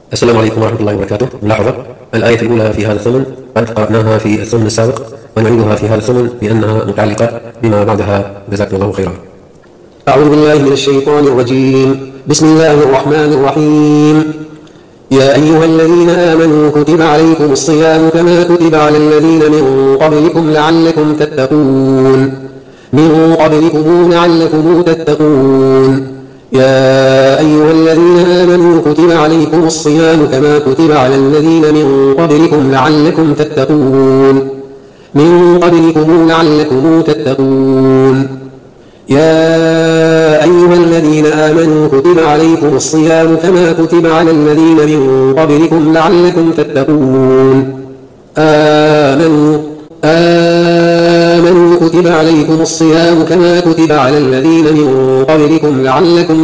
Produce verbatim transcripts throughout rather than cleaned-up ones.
السلام عليكم ورحمة الله وبركاته. ملاحظة: الآية الأولى في هذا الثمن قد قرأناها في الثمن السابق، ونعيدها في هذا الثمن لأنها متعلقة بما بعدها. جزاكم الله خيرا. أعوذ بالله من الشيطان الرجيم. بسم الله الرحمن الرحيم. يا أيها الذين آمنوا كتب عليكم الصيام كما كتب على الذين من قبلكم لعلكم تتقون من قبلكم لعلكم تتقون يا أيها الذين آمنوا كتب عليكم الصيام كما كتب على الذين من قبلكم لعلكم تتقون من قبلكم لعلكم تتقون يا أيها الذين آمنوا كتب عليكم الصيام كما كتب على الذين من قبلكم لعلكم تتقون آمنوا آمنوا كتب عليكم الصيام كما كتب على الذين من قبلكم لعلكم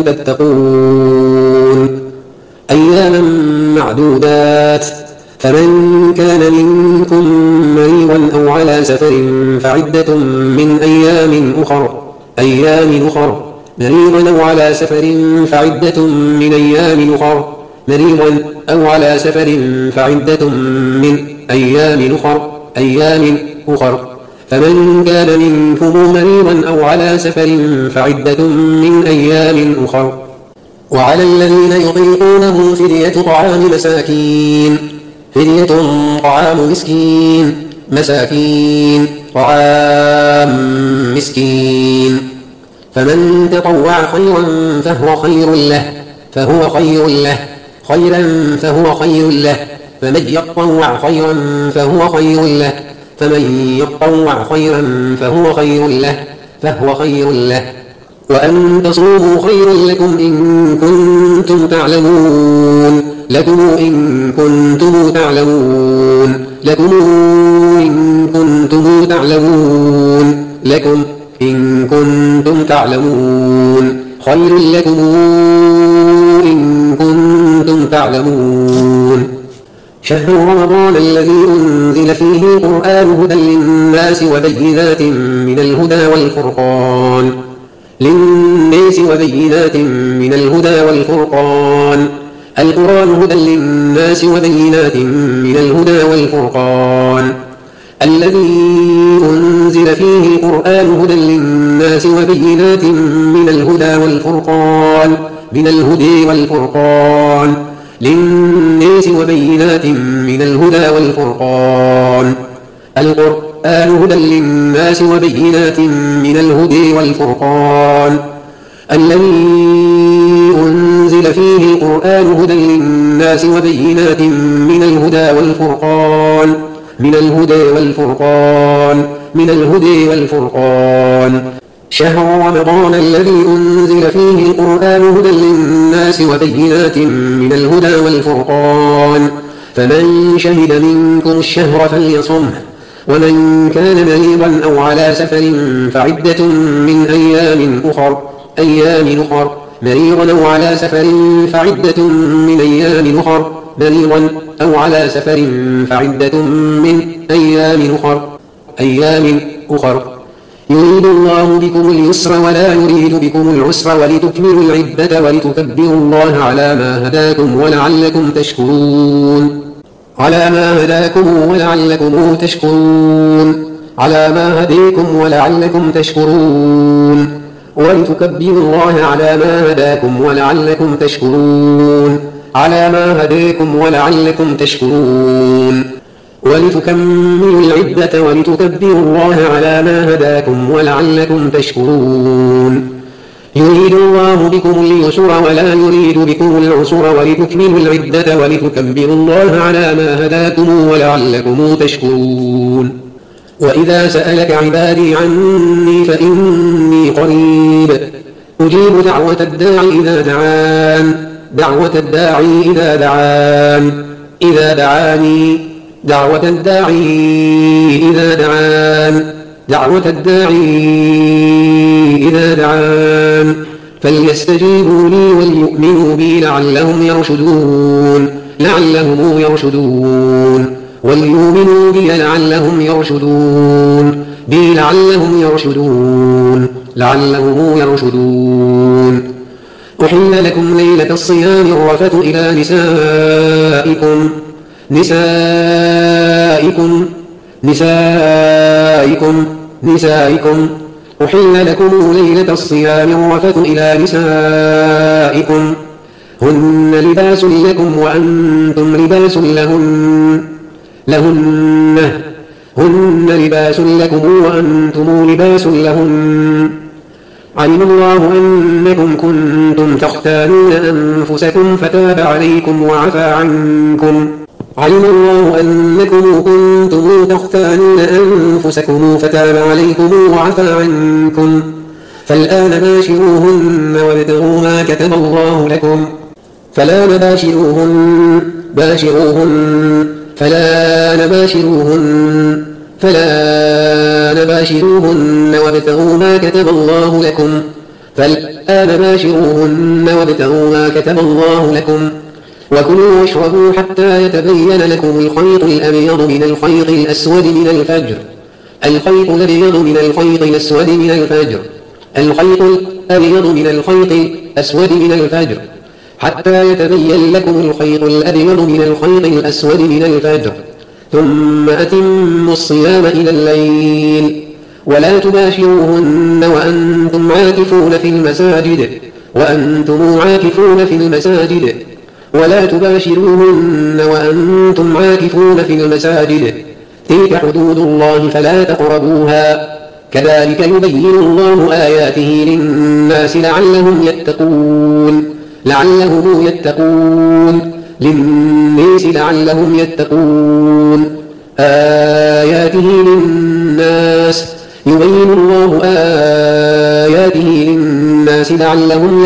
تتقون أياما معدودات، فمن كان منكم مريضا أو على سفر فعدة من أيام أخر أيام أخر مريضا أو على سفر فعدة من أيام أخر مريضا أو على سفر فعدة من أيام أخر أيام أخر فمن كان منكم مريضا أو على سفر فعدة من أيام أخر وعلى الذين يطيقونه فدية طعام مساكين فدية طعام مسكين مساكين طعام مسكين فمن تطوع خيرا فهو خير له فهو خير له خيرا فهو خير له فمن يطوع خيرا فهو خير له فمن يطوع خيرا فهو خير له فهو خير له وأن تصوموا خير لكم إن كنتم تعلمون لكم إن كنتم تعلمون لكم إن كنتم تعلمون لكم إن كنتم تعلمون خير لكم إن كنتم تعلمون شهر رمضان الذي أنزل فيه القرآن هدى للناس وبينات من الهدى والفرقان للناس وبينات من الهدى والفرقان القرآن هدى للناس وبينات من الهدى والفرقان الذي أنزل فيه القرآن هدى للناس وبينات من الهدى والفرقان من الهدى والفرقان للناس وبينات من الهدى والفرقان القرآن هدى للناس وبينات من الهدى والفرقان الذي أنزل فيه القرآن هدى للناس وبينات من الهدى والفرقان من الهدى والفرقان من الهدى والفرقان شهر رمضان الذي أنزل فيه القرآن هدى للناس وبينات من الهدى والفرقان فمن شهد منكم الشهر فليصمه ومن كان مريضا أو على سفر فعدة من أيام أخر أيام أخر مريضا أو على سفر فعدة من أيام أخر مريضا أو على سفر فعدة من أيام أخر أيام أخر يريد الله بكم اليسر ولا يريد بكم العسر ولتكملوا العدة ولتكبروا الله على ما هداكم ولعلكم تشكرون على ما هداكم ولعلكم تشكرون على ما هديكم ولعلكم تشكرون ولتكبروا الله على ما هداكم ولعلكم تشكرون على ما هداكم ولعلكم تشكرون ولتكملوا العدة ولتكبروا الله على ما هداكم ولعلكم تشكرون يريد الله بكم اليسر ولا يريد بكم العسر ولتكملوا العدة ولتكبروا الله على ما هداكم ولعلكم تشكرون وإذا سألك عبادي عني فإني قريب أجيب دعوة الداعي إذا دعان دعوة الداعي إذا دعان إذا دعاني دعوة الداعي إذا دعان دعوة الداعي إذا دعان فليستجيبوا لي وليؤمنوا بي لعلهم يرشدون لعلهم يرشدون وليؤمنوا بي لعلهم يرشدون بي لعلهم يرشدون لعلهم يرشدون أحل لكم ليلة الصيام الرفث إلى نسائكم نسائكم نسائكم نسائكم نسائكم أحل لكم ليلة الصيام الرفث إلى نسائكم هن لباس لكم وأنتم لباس لهن لهن هن لباس لكم وأنتم لباس لهن علم الله أنكم كنتم تختانون أنفسكم فتاب عليكم وعفى عنكم علم الله أنكم كنتم تختانون أنفسكم فتاب عليكم وعفى عنكم فالآن باشروهن وابتغوا ما كتب الله لكم فلا نباشروهن باشروهن فلا نباشروهن فلا نباشروهن وابتغوا ما كتب الله لكم فالآن باشروهن وابتغوا ما كتب الله لكم وكلوا واشربوا حتى يتبين لكم الخيط الأبيض من الخيط الأسود من الفجر الخيط الأبيض من الخيط الأسود من الفجر الخيط الأبيض من الخيط الأسود من الفجر حتى يتبين لكم الخيط الأبيض من الخيط الأسود من الفجر ثم أتموا الصيام إلى الليل ولا تباشروهن وأنتم عاكفون في المساجد وأنتم عاكفون في المساجد ولا تباشروهن وأنتم عاكفون في المساجد تلك حدود الله فلا تقربوها كذلك يبين الله آياته للناس لعلهم يتقون لعلهم يتقون للناس لعلهم يتقون آياته للناس يبين الله آياته للناس لعلهم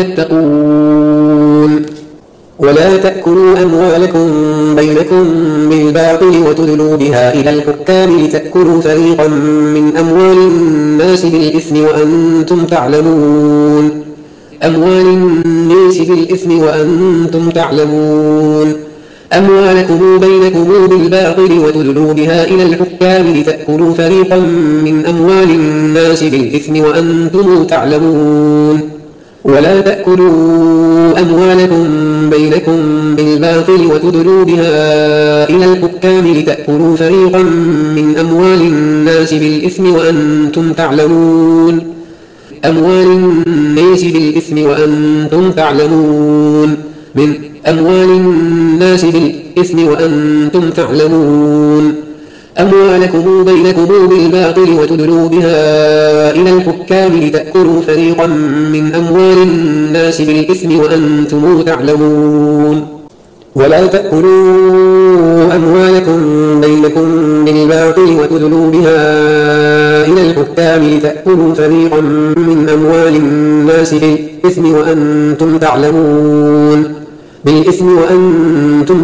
يتقون ولا تأكلوا أموالكم بينكم بالباطل وتدلوا بها إلى الحكام لتأكلوا فريقا من أموال الناس بالإثم وأنتم تعلمون أموال الناس بالإثم وأنتم تعلمون أموالكم بينكم بالباطل وتدلوا بها إلى الحكام لتأكلوا فريقا من أموال الناس بالإثم وأنتم تعلمون ولا تأكلوا أموالكم بينكم بالباطل وتدلوا بها إلى الحكام لتأكلوا فريقا من أموال الناس بالإثم وأنتم تعلمون أموال الناس بالإثم وأنتم تعلمون من أموال الناس بالإثم وأنتم تعلمون أموالكم بينكم بالباطل وتدلوا بها إلى الحكام لتأكلوا فريقا من أموال الناس بالإثم وأنتم تعلمون ولا تأكلوا أموالكم بينكم بالباطل وتدلوا بها إلى الحكام لتأكلوا فريقا من أموال الناس بالإثم وأنتم تعلمون بالإثم وأنتم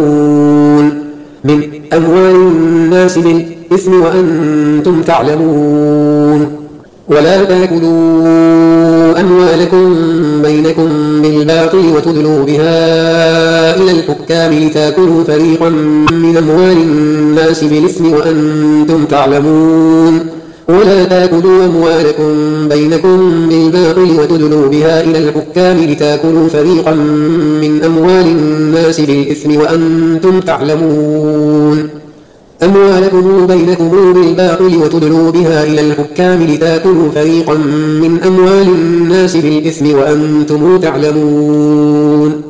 تعلمون من أموال الناس بالإثم وأنتم تعلمون ولا تأكلوا أموالكم بينكم بالباطل وتدلوا بها إلى الحكام لتأكلوا فريقا من أموال الناس بالإثم وأنتم تعلمون ولا تأكلوا أموالكم بينكم بالباطل وتدلوا بها إلى الحكام لتأكلوا فريقا من أموال الناس بالإثم وأنتم تعلمون أموالكم بينكم بالباطل وتدلوا بها إلى الحكام لتأكلوا فريقا من أموال الناس بالإثم وأنتم تعلمون